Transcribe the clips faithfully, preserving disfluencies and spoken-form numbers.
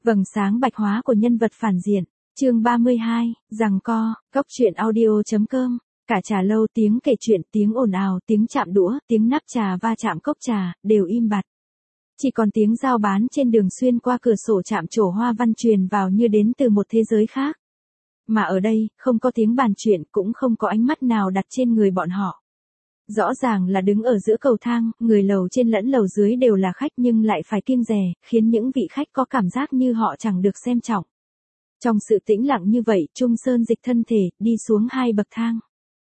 Vầng sáng bạch hóa của nhân vật phản diện. Chương ba mươi hai, giằng co, góc truyện audio chấm com. Cả trà lâu tiếng kể chuyện, tiếng ồn ào, tiếng chạm đũa, tiếng nắp trà va chạm cốc trà, đều im bặt. Chỉ còn tiếng giao bán trên đường xuyên qua cửa sổ chạm trổ hoa văn truyền vào như đến từ một thế giới khác. Mà ở đây, không có tiếng bàn chuyện, cũng không có ánh mắt nào đặt trên người bọn họ. Rõ ràng là đứng ở giữa cầu thang, người lầu trên lẫn lầu dưới đều là khách nhưng lại phải kiêng dè, khiến những vị khách có cảm giác như họ chẳng được xem trọng. Trong sự tĩnh lặng như vậy, Trung Sơn dịch thân thể, đi xuống hai bậc thang.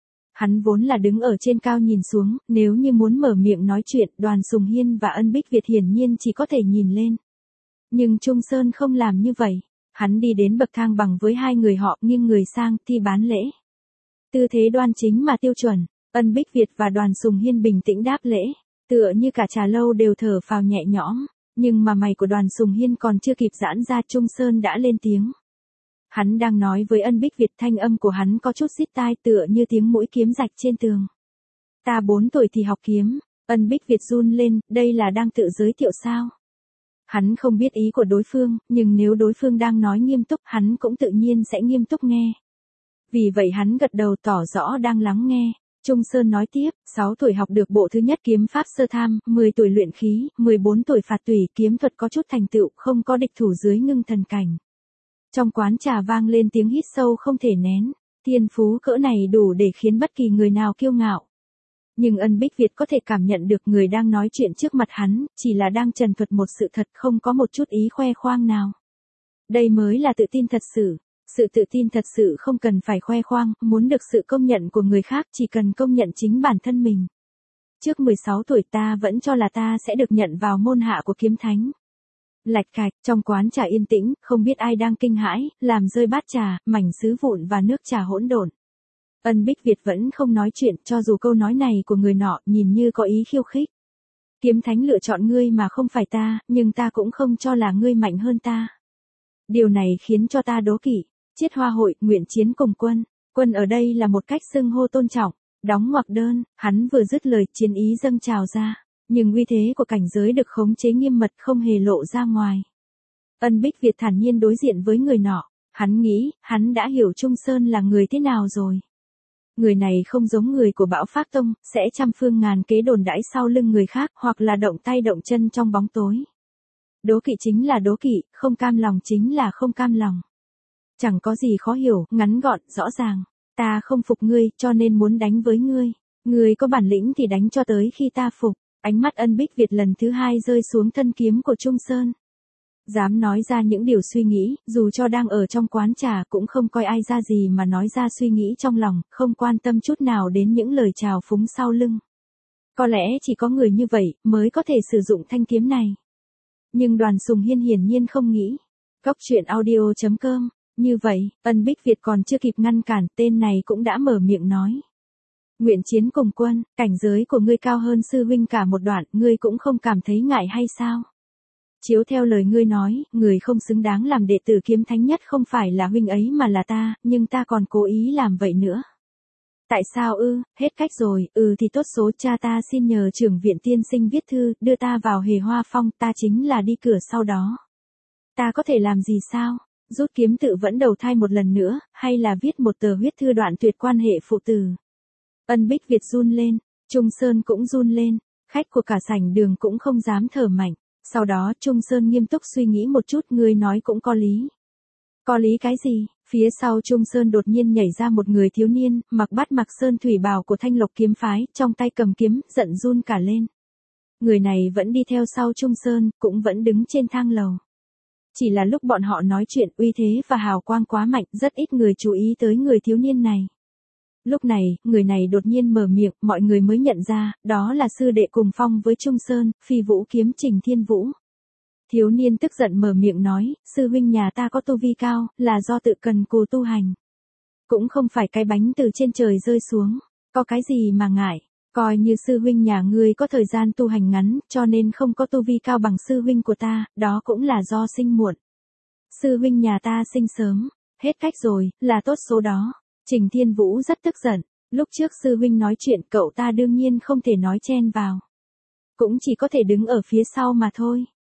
Hắn vốn là đứng ở trên cao nhìn xuống, nếu như muốn mở miệng nói chuyện, Đoàn Sùng Hiên và Ân Bích Việt hiển nhiên chỉ có thể nhìn lên. Nhưng Trung Sơn không làm như vậy. Hắn đi đến bậc thang bằng với hai người họ, nghiêng người sang, thi bán lễ. Tư thế đoan chính mà tiêu chuẩn. Ân Bích Việt và Đoàn Sùng Hiên bình tĩnh đáp lễ, tựa như cả trà lâu đều thở phào nhẹ nhõm, nhưng mà mày của Đoàn Sùng Hiên còn chưa kịp giãn ra, Trung Sơn đã lên tiếng. Hắn đang nói với Ân Bích Việt, thanh âm của hắn có chút xít tai tựa như tiếng mũi kiếm rạch trên tường. Ta bốn tuổi thì học kiếm. Ân Bích Việt run lên, đây là đang tự giới thiệu sao? Hắn không biết ý của đối phương, nhưng nếu đối phương đang nói nghiêm túc, hắn cũng tự nhiên sẽ nghiêm túc nghe. Vì vậy hắn gật đầu tỏ rõ đang lắng nghe. Trung Sơn nói tiếp, sáu tuổi học được bộ thứ nhất kiếm pháp sơ tham, mười tuổi luyện khí, mười bốn tuổi phạt tùy, kiếm thuật có chút thành tựu, không có địch thủ dưới ngưng thần cảnh. Trong quán trà vang lên tiếng hít sâu không thể nén, thiên phú cỡ này đủ để khiến bất kỳ người nào kiêu ngạo. Nhưng Ân Bích Việt có thể cảm nhận được người đang nói chuyện trước mặt hắn, chỉ là đang trần thuật một sự thật, không có một chút ý khoe khoang nào. Đây mới là tự tin thật sự. Sự tự tin thật sự không cần phải khoe khoang, muốn được sự công nhận của người khác chỉ cần công nhận chính bản thân mình. Trước mười sáu tuổi ta vẫn cho là ta sẽ được nhận vào môn hạ của kiếm thánh. Lạch cạch, trong quán trà yên tĩnh, không biết ai đang kinh hãi, làm rơi bát trà, mảnh sứ vụn và nước trà hỗn độn. Ân Bích Việt vẫn không nói chuyện, cho dù câu nói này của người nọ nhìn như có ý khiêu khích. Kiếm thánh lựa chọn ngươi mà không phải ta, nhưng ta cũng không cho là ngươi mạnh hơn ta. Điều này khiến cho ta đố kỵ. Chiết hoa hội, nguyện chiến cùng quân. Quân ở đây là một cách xưng hô tôn trọng. Đóng ngoặc đơn, hắn vừa dứt lời, chiến ý dâng trào ra. Nhưng uy thế của cảnh giới được khống chế nghiêm mật, không hề lộ ra ngoài. Ân Bích Việt thản nhiên đối diện với người nọ. Hắn nghĩ, hắn đã hiểu Trung Sơn là người thế nào rồi. Người này không giống người của Bão Phác Tông, sẽ trăm phương ngàn kế đồn đãi sau lưng người khác, hoặc là động tay động chân trong bóng tối. Đố kỵ chính là đố kỵ, không cam lòng chính là không cam lòng. Chẳng có gì khó hiểu, ngắn gọn, rõ ràng. Ta không phục ngươi, cho nên muốn đánh với ngươi. Ngươi có bản lĩnh thì đánh cho tới khi ta phục. Ánh mắt Ân Bích Việt lần thứ hai rơi xuống thân kiếm của Trung Sơn. Dám nói ra những điều suy nghĩ, dù cho đang ở trong quán trà cũng không coi ai ra gì mà nói ra suy nghĩ trong lòng, không quan tâm chút nào đến những lời chào phúng sau lưng. Có lẽ chỉ có người như vậy mới có thể sử dụng thanh kiếm này. Nhưng Đoàn Sùng Hiên hiển nhiên không nghĩ. Góc truyện audio chấm com. Như vậy, Ân Bích Việt còn chưa kịp ngăn cản, tên này cũng đã mở miệng nói. Nguyện chiến cùng quân, cảnh giới của ngươi cao hơn sư huynh cả một đoạn, ngươi cũng không cảm thấy ngại hay sao? Chiếu theo lời ngươi nói, người không xứng đáng làm đệ tử kiếm thánh nhất không phải là huynh ấy mà là ta, nhưng ta còn cố ý làm vậy nữa. Tại sao ư, hết cách rồi, ừ thì tốt số, cha ta xin nhờ trưởng viện tiên sinh viết thư, đưa ta vào Hề Hoa Phong, ta chính là đi cửa sau đó. Ta có thể làm gì sao? Rút kiếm tự vẫn đầu thai một lần nữa, hay là viết một tờ huyết thư đoạn tuyệt quan hệ phụ tử? Ân Bích Việt run lên, Trung Sơn cũng run lên, khách của cả sảnh đường cũng không dám thở mạnh. Sau đó Trung Sơn nghiêm túc suy nghĩ một chút, ngươi nói cũng có lý. Có lý cái gì? Phía sau Trung Sơn đột nhiên nhảy ra một người thiếu niên, mặc bát mặc sơn thủy bào của Thanh Lộc kiếm phái, trong tay cầm kiếm, giận run cả lên. Người này vẫn đi theo sau Trung Sơn, cũng vẫn đứng trên thang lầu. Chỉ là lúc bọn họ nói chuyện, uy thế và hào quang quá mạnh, rất ít người chú ý tới người thiếu niên này. Lúc này, người này đột nhiên mở miệng, mọi người mới nhận ra, đó là sư đệ cùng phong với Trung Sơn, Phi Vũ kiếm Trình Thiên Vũ. Thiếu niên tức giận mở miệng nói, sư huynh nhà ta có tu vi cao, là do tự cần cù tu hành. Cũng không phải cái bánh từ trên trời rơi xuống, có cái gì mà ngại. Coi như sư huynh nhà ngươi có thời gian tu hành ngắn, cho nên không có tu vi cao bằng sư huynh của ta, đó cũng là do sinh muộn. Sư huynh nhà ta sinh sớm, hết cách rồi, là tốt số đó. Trình Thiên Vũ rất tức giận, lúc trước sư huynh nói chuyện cậu ta đương nhiên không thể nói chen vào. Cũng chỉ có thể đứng ở phía sau mà thôi.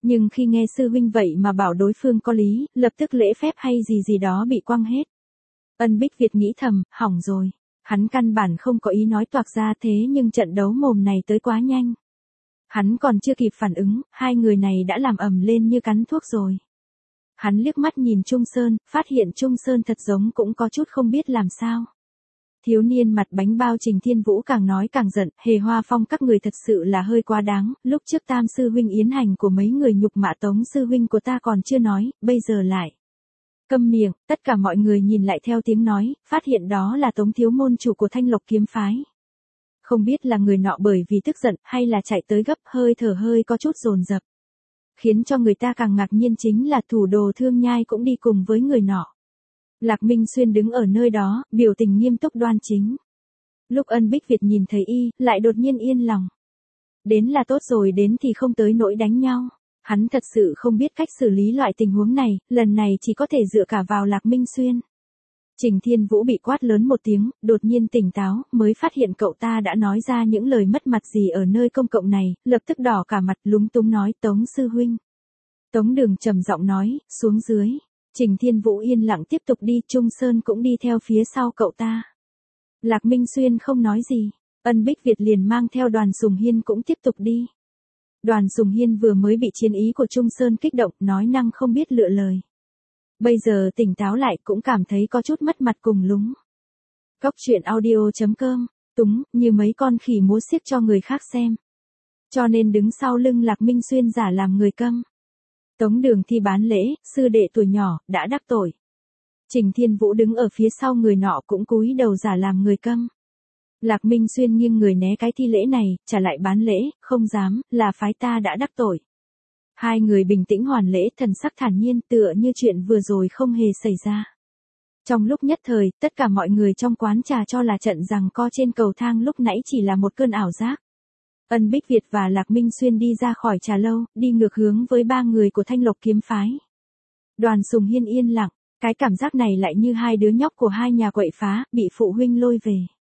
Nhưng khi nghe sư huynh vậy mà bảo đối phương có lý, lập tức lễ phép hay gì gì đó bị quăng hết. Ân Bích Việt nghĩ thầm, hỏng rồi. Hắn căn bản không có ý nói toạc ra thế nhưng trận đấu mồm này tới quá nhanh. Hắn còn chưa kịp phản ứng, hai người này đã làm ầm lên như cắn thuốc rồi. Hắn liếc mắt nhìn Trung Sơn, phát hiện Trung Sơn thật giống cũng có chút không biết làm sao. Thiếu niên mặt bánh bao Trình Thiên Vũ càng nói càng giận, Hề Hoa Phong các người thật sự là hơi quá đáng, lúc trước Tam sư huynh yến hành của mấy người nhục mạ Tống sư huynh của ta còn chưa nói, bây giờ lại. Câm miệng, tất cả mọi người nhìn lại theo tiếng nói, phát hiện đó là Tống thiếu môn chủ của Thanh Lộc kiếm phái. Không biết là người nọ bởi vì tức giận hay là chạy tới gấp hơi thở hơi có chút dồn dập. Khiến cho người ta càng ngạc nhiên chính là thủ đồ Thương Nhai cũng đi cùng với người nọ. Lạc Minh Xuyên đứng ở nơi đó, biểu tình nghiêm túc đoan chính. Lúc Ân Bích Việt nhìn thấy y, lại đột nhiên yên lòng. Đến là tốt rồi, đến thì không tới nỗi đánh nhau. Hắn thật sự không biết cách xử lý loại tình huống này, lần này chỉ có thể dựa cả vào Lạc Minh Xuyên. Trình Thiên Vũ bị quát lớn một tiếng, đột nhiên tỉnh táo, mới phát hiện cậu ta đã nói ra những lời mất mặt gì ở nơi công cộng này, lập tức đỏ cả mặt lúng túng nói Tống sư huynh. Tống Đường trầm giọng nói, xuống dưới. Trình Thiên Vũ yên lặng tiếp tục đi, Trung Sơn cũng đi theo phía sau cậu ta. Lạc Minh Xuyên không nói gì, Ân Bích Việt liền mang theo Đoàn Sùng Hiên cũng tiếp tục đi. Đoàn Sùng Hiên vừa mới bị chiến ý của Trung Sơn kích động, nói năng không biết lựa lời. Bây giờ tỉnh táo lại cũng cảm thấy có chút mất mặt cùng lúng. Cóc truyện audio chấm com, túng, như mấy con khỉ múa xiếc cho người khác xem. Cho nên đứng sau lưng Lạc Minh Xuyên giả làm người câm. Tống Đường thi bán lễ, sư đệ tuổi nhỏ, đã đắc tội. Trình Thiên Vũ đứng ở phía sau người nọ cũng cúi đầu giả làm người câm. Lạc Minh Xuyên nghiêng người né cái thi lễ này, trả lại bán lễ, không dám, là phái ta đã đắc tội. Hai người bình tĩnh hoàn lễ, thần sắc thản nhiên, tựa như chuyện vừa rồi không hề xảy ra. Trong lúc nhất thời, tất cả mọi người trong quán trà cho là trận giằng co trên cầu thang lúc nãy chỉ là một cơn ảo giác. Ân Bích Việt và Lạc Minh Xuyên đi ra khỏi trà lâu, đi ngược hướng với ba người của Thanh Lộc kiếm phái. Đoàn Sùng Hiên yên lặng, cái cảm giác này lại như hai đứa nhóc của hai nhà quậy phá, bị phụ huynh lôi về.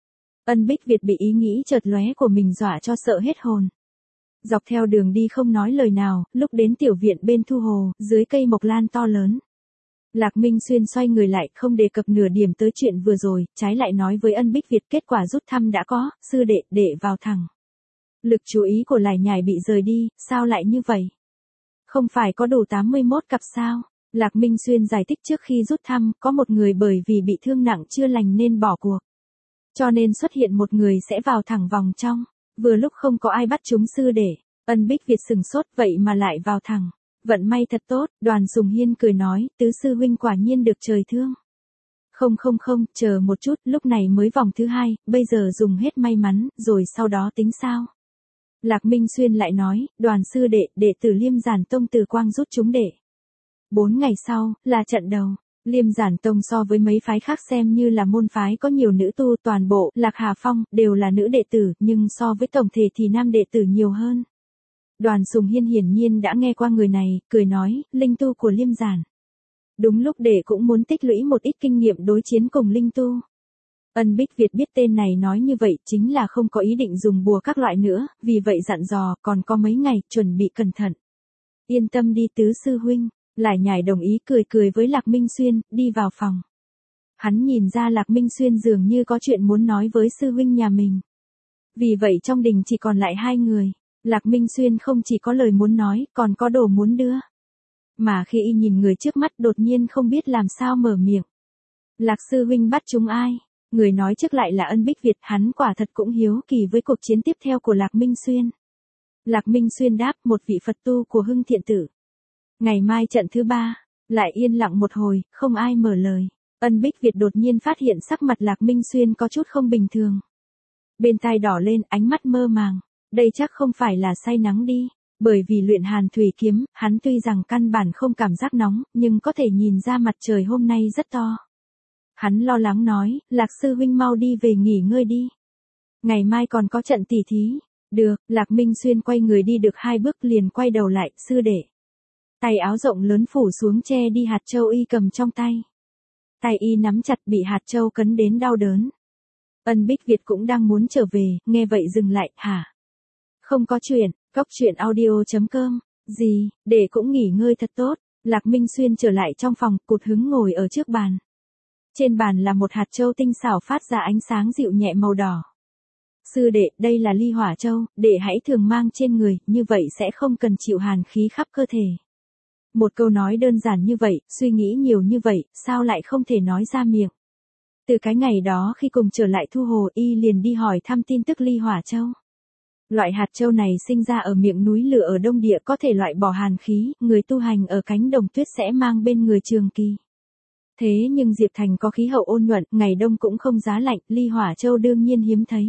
Ân Bích Việt bị ý nghĩ chợt lóe của mình dọa cho sợ hết hồn. Dọc theo đường đi không nói lời nào, lúc đến tiểu viện bên Thu Hồ, dưới cây mộc lan to lớn. Lạc Minh Xuyên xoay người lại, không đề cập nửa điểm tới chuyện vừa rồi, trái lại nói với Ân Bích Việt kết quả rút thăm đã có, sư đệ, đệ vào thẳng. Lực chú ý của Lải Nhải bị rời đi, sao lại như vậy? Không phải có đủ tám mươi mốt cặp sao? Lạc Minh Xuyên giải thích trước khi rút thăm, có một người bởi vì bị thương nặng chưa lành nên bỏ cuộc. Cho nên xuất hiện một người sẽ vào thẳng vòng trong. Vừa lúc không có ai bắt chúng sư đệ. Ân Bích Việt sừng sốt vậy mà lại vào thẳng. Vận may thật tốt, Đoàn Sùng Hiên cười nói, tứ sư huynh quả nhiên được trời thương. Không không không, chờ một chút, lúc này mới vòng thứ hai, bây giờ dùng hết may mắn, rồi sau đó tính sao? Lạc Minh Xuyên lại nói, Đoàn sư đệ, đệ tử Liêm Giản Tông Từ Quang rút chúng đệ. Bốn ngày sau, là trận đầu. Liêm Giản Tông so với mấy phái khác xem như là môn phái có nhiều nữ tu, toàn bộ, Lạc Hà Phong, đều là nữ đệ tử, nhưng so với tổng thể thì nam đệ tử nhiều hơn. Đoàn Sùng Hiên hiển nhiên đã nghe qua người này, cười nói, linh tu của Liêm Giản. Đúng lúc đệ cũng muốn tích lũy một ít kinh nghiệm đối chiến cùng linh tu. Ân Bích Việt biết tên này nói như vậy chính là không có ý định dùng bùa các loại nữa, vì vậy dặn dò, còn có mấy ngày, chuẩn bị cẩn thận. Yên tâm đi tứ sư huynh. Lải Nhải đồng ý cười cười với Lạc Minh Xuyên, đi vào phòng. Hắn nhìn ra Lạc Minh Xuyên dường như có chuyện muốn nói với sư huynh nhà mình. Vì vậy trong đình chỉ còn lại hai người. Lạc Minh Xuyên không chỉ có lời muốn nói, còn có đồ muốn đưa. Mà khi y nhìn người trước mắt đột nhiên không biết làm sao mở miệng. Lạc sư huynh bắt chúng ai? Người nói trước lại là Ân Bích Việt, hắn quả thật cũng hiếu kỳ với cuộc chiến tiếp theo của Lạc Minh Xuyên. Lạc Minh Xuyên đáp, một vị Phật tu của Hưng Thiện Tử. Ngày mai trận thứ ba, lại yên lặng một hồi, không ai mở lời. Ân Bích Việt đột nhiên phát hiện sắc mặt Lạc Minh Xuyên có chút không bình thường. Bên tai đỏ lên, ánh mắt mơ màng. Đây chắc không phải là say nắng đi. Bởi vì luyện hàn thủy kiếm, hắn tuy rằng căn bản không cảm giác nóng, nhưng có thể nhìn ra mặt trời hôm nay rất to. Hắn lo lắng nói, Lạc sư huynh mau đi về nghỉ ngơi đi. Ngày mai còn có trận tỉ thí. Được, Lạc Minh Xuyên quay người đi được hai bước liền quay đầu lại, sư đệ. Tay áo rộng lớn phủ xuống che đi hạt châu y cầm trong tay. Tay y nắm chặt bị hạt châu cấn đến đau đớn. Ân Bích Việt cũng đang muốn trở về, nghe vậy dừng lại, hả? Không có chuyện, cóc truyện audio chấm com Gì, đệ cũng nghỉ ngơi thật tốt. Lạc Minh Xuyên trở lại trong phòng, cụt hứng ngồi ở trước bàn. Trên bàn là một hạt châu tinh xảo phát ra ánh sáng dịu nhẹ màu đỏ. Sư đệ, đây là ly hỏa châu, đệ hãy thường mang trên người, như vậy sẽ không cần chịu hàn khí khắp cơ thể. Một câu nói đơn giản như vậy, suy nghĩ nhiều như vậy, sao lại không thể nói ra miệng. Từ cái ngày đó khi cùng trở lại Thu Hồ, y liền đi hỏi thăm tin tức ly hỏa châu. Loại hạt châu này sinh ra ở miệng núi lửa ở Đông Địa, có thể loại bỏ hàn khí, người tu hành ở cánh đồng tuyết sẽ mang bên người trường kỳ. Thế nhưng Diệp Thành có khí hậu ôn nhuận, ngày đông cũng không giá lạnh, ly hỏa châu đương nhiên hiếm thấy.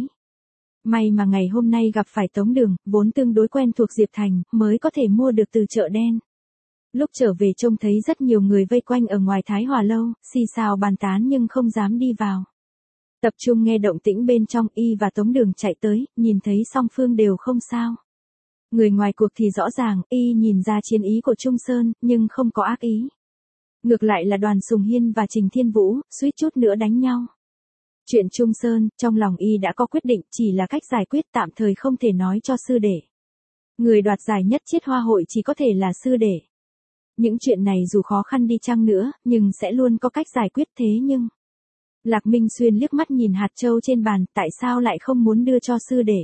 May mà ngày hôm nay gặp phải Tống Đường, vốn tương đối quen thuộc Diệp Thành, mới có thể mua được từ chợ đen. Lúc trở về trông thấy rất nhiều người vây quanh ở ngoài Thái Hòa Lâu, xì xào bàn tán nhưng không dám đi vào. Tập trung nghe động tĩnh bên trong, y và Tống Đường chạy tới, nhìn thấy song phương đều không sao. Người ngoài cuộc thì rõ ràng, y nhìn ra chiến ý của Trung Sơn, nhưng không có ác ý. Ngược lại là Đoàn Sùng Hiên và Trình Thiên Vũ, suýt chút nữa đánh nhau. Chuyện Trung Sơn, trong lòng y đã có quyết định, chỉ là cách giải quyết tạm thời không thể nói cho sư đệ. Người đoạt giải nhất chiết hoa hội chỉ có thể là sư đệ. Những chuyện này dù khó khăn đi chăng nữa, nhưng sẽ luôn có cách giải quyết thế nhưng... Lạc Minh Xuyên liếc mắt nhìn hạt châu trên bàn, tại sao lại không muốn đưa cho sư đệ?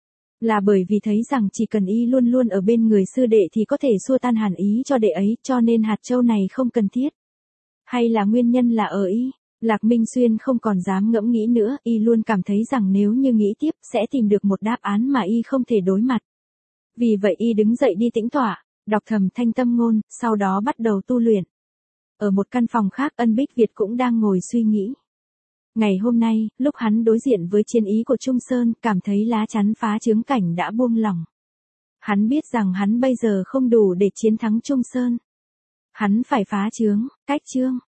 Là bởi vì thấy rằng chỉ cần y luôn luôn ở bên người sư đệ thì có thể xua tan hàn ý cho đệ ấy, cho nên hạt châu này không cần thiết. Hay là nguyên nhân là ở y? Lạc Minh Xuyên không còn dám ngẫm nghĩ nữa, y luôn cảm thấy rằng nếu như nghĩ tiếp sẽ tìm được một đáp án mà y không thể đối mặt. Vì vậy y đứng dậy đi tĩnh tọa, đọc thầm thanh tâm ngôn, sau đó bắt đầu tu luyện. Ở một căn phòng khác, Ân Bích Việt cũng đang ngồi suy nghĩ. Ngày hôm nay, lúc hắn đối diện với chiến ý của Trung Sơn, cảm thấy lá chắn phá chướng cảnh đã buông lỏng. Hắn biết rằng hắn bây giờ không đủ để chiến thắng Trung Sơn. Hắn phải phá chướng, cách chướng.